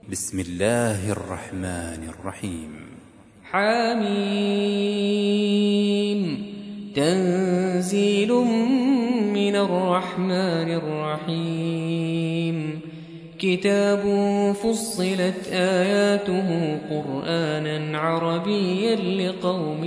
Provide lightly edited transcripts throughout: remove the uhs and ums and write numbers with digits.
بسم الله الرحمن الرحيم. حميم. تنزيل من الرحمن الرحيم. كتاب فصلت آياته قرآنا عربيا لقوم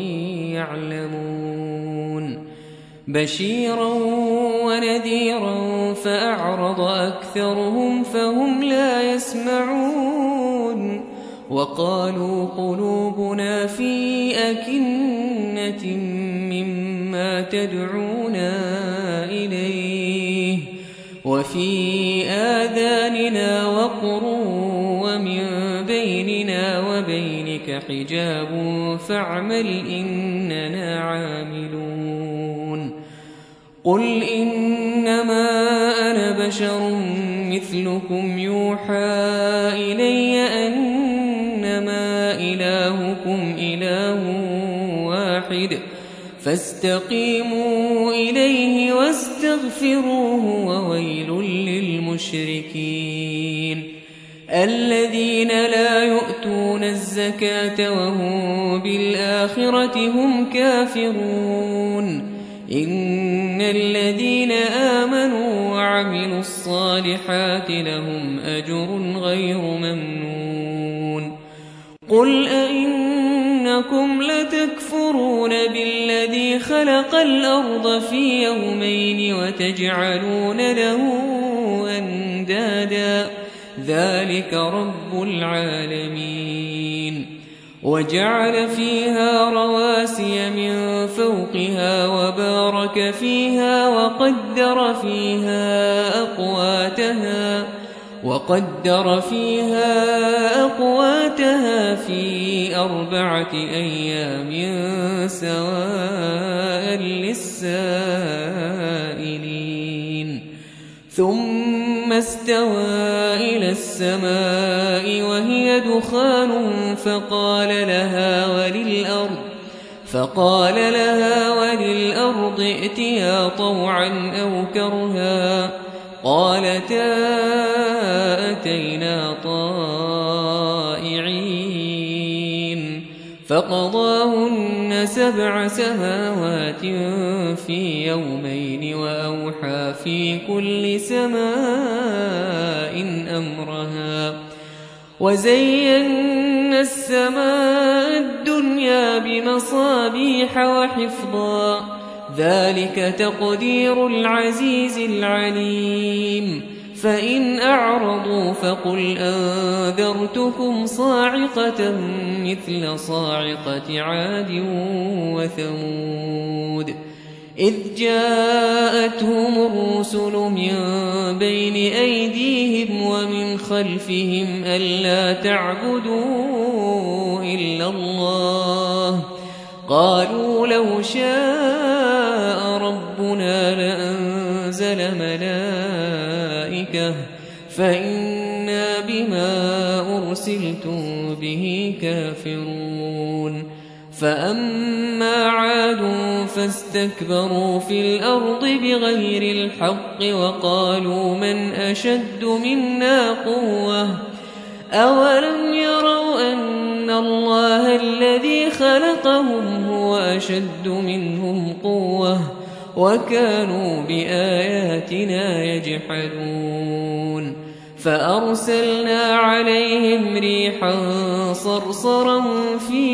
يعلمون بشيرا ونذيرا فأعرض أكثرهم فهم لا يسمعون وقالوا قلوبنا في أكنة مما تدعونا إليه وفي آذاننا وقر ومن بيننا وبينك حجاب فاعمل إننا عاملون قل إنما أنا بشر مثلكم يوحى إلي أنما إلهكم إله واحد فاستقيموا إليه واستغفروه وويل للمشركين الذين لا يؤتون الزكاة وهم بالآخرة هم كافرون إن الذين آمنوا وعملوا الصالحات لهم أجر غير ممنون قل أئنكم لتكفرون بالذي خلق الأرض في يومين وتجعلون له أندادا ذلك رب العالمين وجعل فيها رواسي من فوقها وبارك فيها وقدر فيها أقواتها في 4 أيام سواء للسائلين ثم استوى إلى السماء وهي دخان فقال لها وللأرض ائتيا طوعا أو كرها قالتا أتينا طائعين فقضاهن 7 سماوات في يومين وأوحى في كل سماء أمرها وزينا السماء الدنيا بمصابيح وحفظا ذلك تقدير العزيز العليم فإن أعرضوا فقل أنذرتكم صاعقة مثل صاعقة عاد وثمود إذ جاءتهم الرسل من بين أيديهم ومن خلفهم ألا تعبدوا إلا الله قالوا لو شاء ربنا لأنزل ملائكة فإنا بما أرسلتم به كافرون فأما عاد فاستكبروا في الأرض بغير الحق وقالوا من أشد منا قوة أولم يروا أن الله الذي خلقهم هو أشد منهم قوة وكانوا بآياتنا يجحدون فأرسلنا عليهم ريحا صرصرا في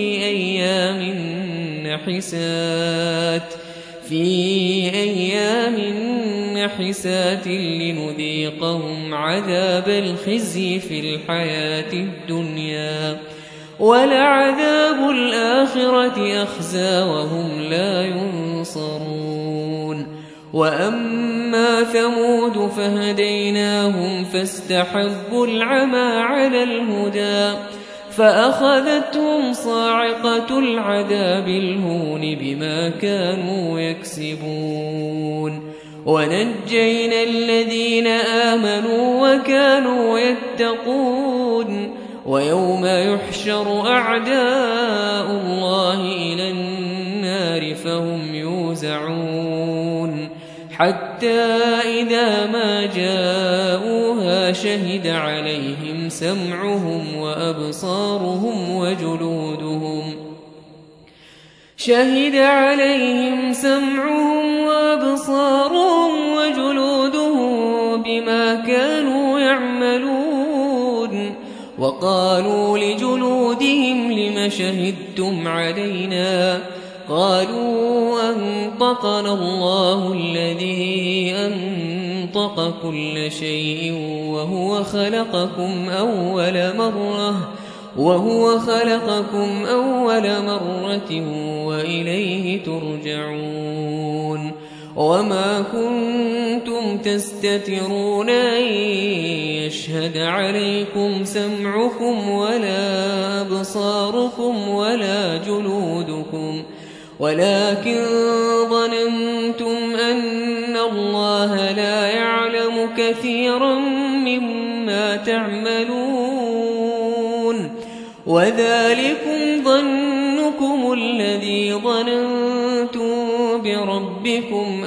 أيام نحسات لنذيقهم عذاب الخزي في الحياة الدنيا ولعذاب الآخرة أخزى وهم لا ينصرون وأما ثمود فهديناهم فاستحبوا العمى على الهدى فأخذتهم صاعقة العذاب الهون بما كانوا يكسبون ونجينا الذين آمنوا وكانوا يتقون ويوم يحشر أعداء الله إلى النار فهم يوزعون حتى إذا ما جاءوها شهد عليهم سمعهم وأبصارهم وجلودهم بما كانوا يعملون. وقالوا لجلودهم لم شهدتم علينا؟ قالوا أنطقنا الله الذي أنطق كل شيء وهو خلقكم أول مرة وإليه ترجعون. وما كنتم تستترون أن يشهد عليكم سمعكم ولا أبصاركم ولا جلودكم، ولكن ظننتم أن الله لا يعلم كثيرا مما تعملون. وذلكم ظنكم الذي ظننتم بربكم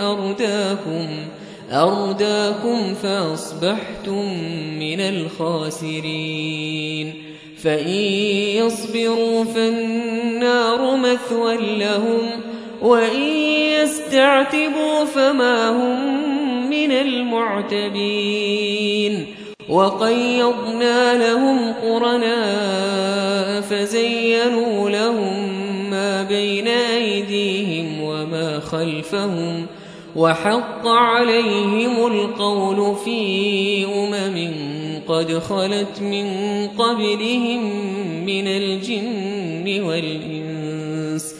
أرداكم فأصبحتم من الخاسرين. فإن يصبروا فالنار مثوى لهم، وإن يستعتبوا فما هم من المعتبين. وقيضنا لهم قرناء فزينوا لهم ما بين أيديهم وما خلفهم، وحق عليهم القول في قد خلت من قبلهم من الجن والإنس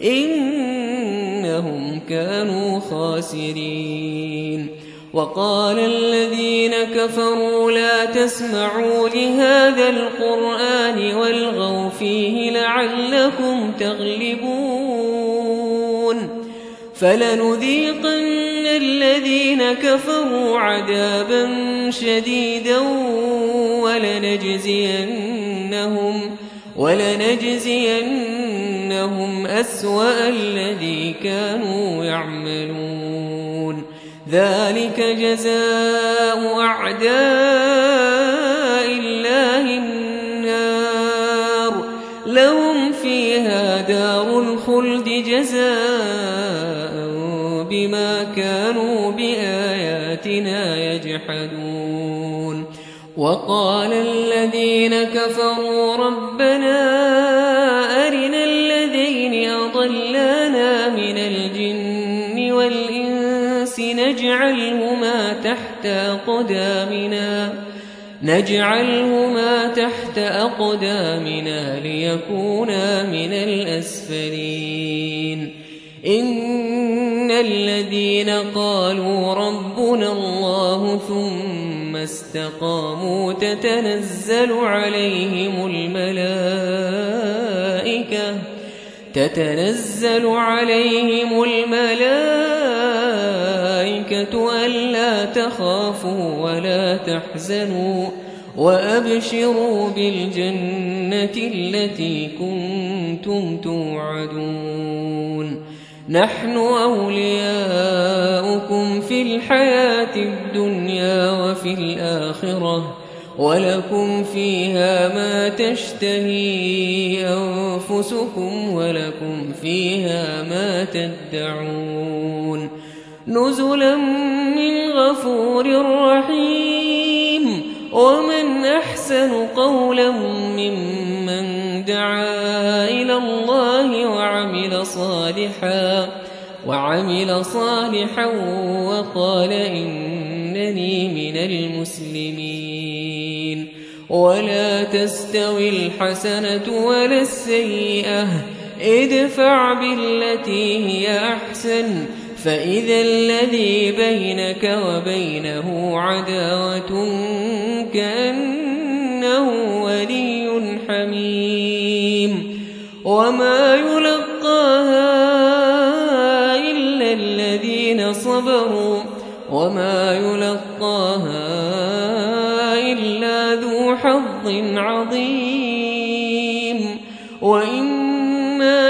إنهم كانوا خاسرين. وقال الذين كفروا لا تسمعوا لهذا القرآن والغوا فيه لعلكم تغلبون. فلنذيقن الذين كفروا عذابا شديدا ولنجزينهم أسوأ الذي كانوا يعملون. ذلك جزاء أعداء الله النار، لهم فيها دار الخلد جزاء بما كانوا بآياتنا يجحدون. وقال الذين كفروا ربنا أرنا الذين أضلانا من الجن والإنس نجعلهما تحت أقدامنا ليكونا من الأسفلين. إن الذين قالوا ربنا الله ثم استقاموا تتنزل عليهم الملائكة ألا تخافوا ولا تحزنوا وأبشروا بالجنة التي كنتم توعدون. نحن أولياؤكم في الحياة الدنيا وفي الآخرة، ولكم فيها ما تشتهي أنفسكم ولكم فيها ما تدعون. نزلا من غفور رحيم. ومن أحسن قولا ممن دعا إلى الله وعمل صالحا وقال إنني من المسلمين. ولا تستوي الحسنة ولا السيئة، ادفع بالتي هي أحسن، فإذا الذي بينك وبينه عداوة كأنه ولي حميم. وما يلقاها إلا الذين صبروا وما يلقاها إلا ذو حظ عظيم. وإما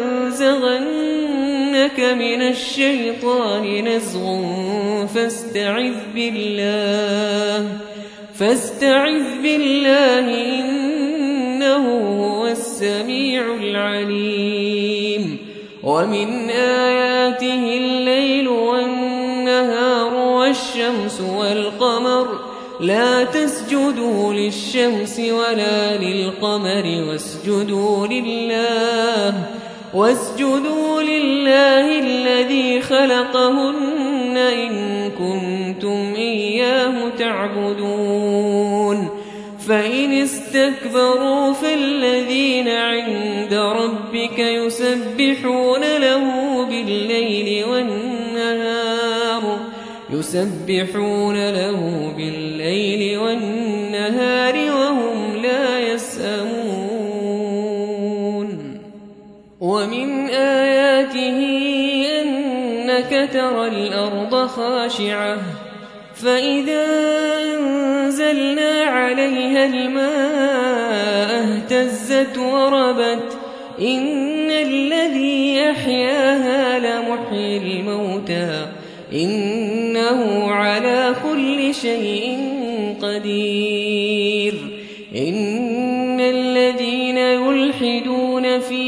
ينزغنك من الشيطان نزغ فاستعذ بالله إنه هو السميع العليم ومن آياته الليل والنهار والشمس والقمر لا تسجدوا للشمس ولا للقمر واسجدوا لله الذي خلقهن إن كنتم إياه تعبدون فإن استكبروا فالذين عند ربك يسبحون له بالليل والنهار وهم لا يسأمون ومن آياته أنك ترى الأرض خاشعة فإذا أنزلنا عليها الماء اهتزت وربت إن الذي أحياها لمحيي الموتى إنه على كل شيء قدير إن الذين يلحدون في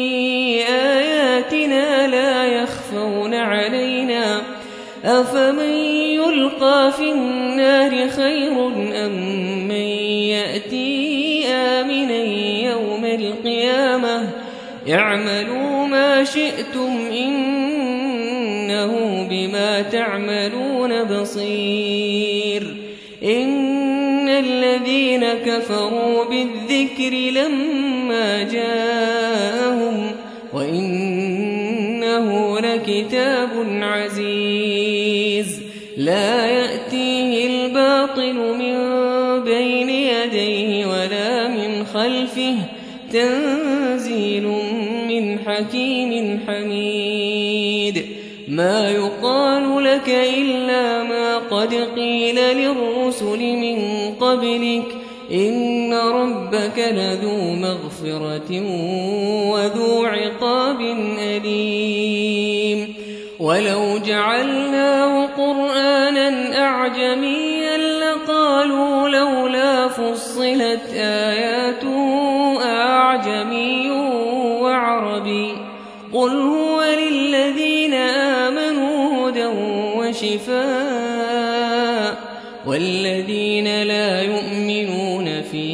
آياتنا لا يخفون علينا أفمن يلقى في النار خير أم من يأتي آمنا يوم القيامة اعملوا ما شئتم إنه بما تعملون بصير إن الذين كفروا بالذكر لما جاءهم وإنه لكتاب عزيز لا يأتيه الباطل من بين يديه ولا من خلفه تنزيل من حكيم حميد ما يقال لك إلا ما قد قيل للرسل من قبلك إن ربك لذو مغفرة وذو عقاب أليم ولو جعلناه قرآنا أعجميا لقالوا لولا فصلت آياته أعجمي وعربي قل هو للذين آمنوا هدى وشفاء والذين لا يؤمنون في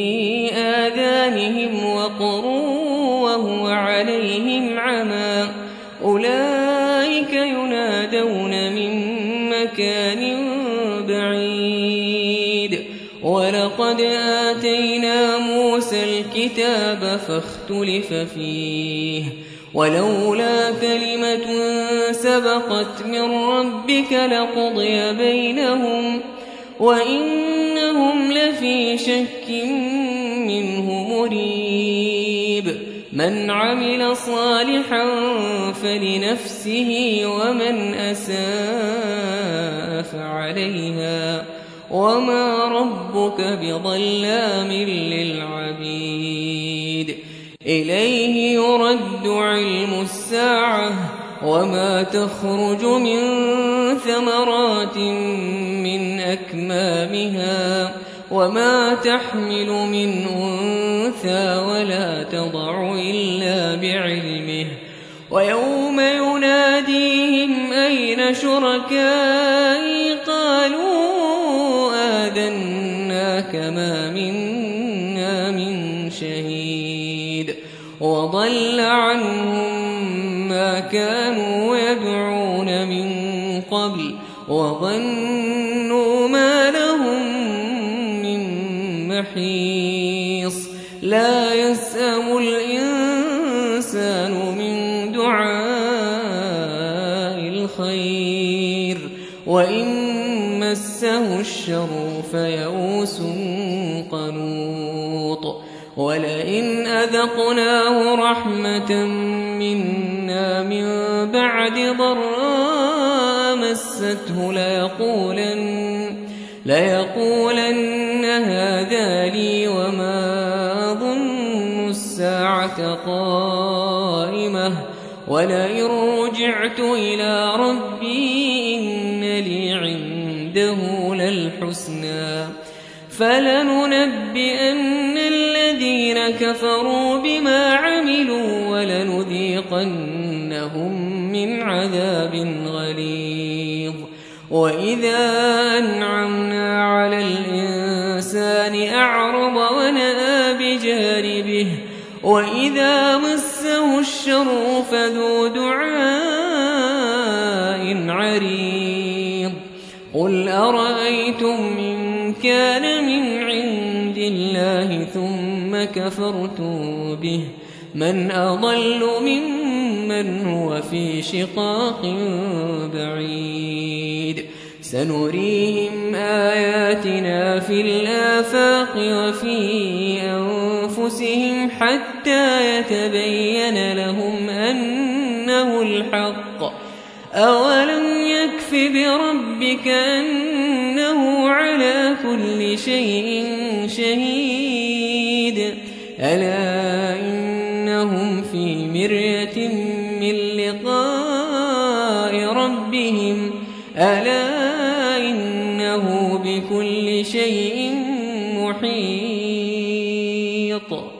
آذانهم وقر وهو عليهم عمى أولئك ينادون من مكان بعيد ولقد آتينا موسى الكتاب فاختلف فيه ولولا كلمة سبقت من ربك لقضي بينهم وإنهم لفي شك منه مريب من عمل صالحا فلنفسه ومن أساء فعليها وما ربك بظلام للعبيد إليه يرد علم الساعة وما تخرج من ثمرات من أكمامها وما تحمل من أنثى ولا تضع إلا بعلمه ويوم يناديهم أين شركائي قالوا آذناك ما منا من شهيد وضل عنهم ما كانوا يدعون من قبل وظنوا ما لهم من محيص لا يسأم الإنسان من دعاء الخير وإن مسه الشر فيئوس قنوط ولئن أذقناه رحمة منا من بعد ضراء مسته ليقولن هذا لي وما ظن الساعة قائمة ولئن رجعت إلى ربي إن لي عنده للحسنى فلننبئن الذين كفروا بما عملوا ولنذيقنهم من عذاب غليظ وإذا أنعمنا على الإنسان أعرض ونأى بجانبه وإذا مسه الشر فذو دعاء عريض قل أرأيتم إن كان من عند الله ثم كفرتم به من أضل ممن هو في شقاق بعيد سنريهم آياتنا في الآفاق وفي أنفسهم حتى يتبين لهم أنه الحق أولم يكف بربك أنه على كل شيء شهيد ألا إنهم في مرية من لقاء ربهم ألا إنه بكل شيء محيط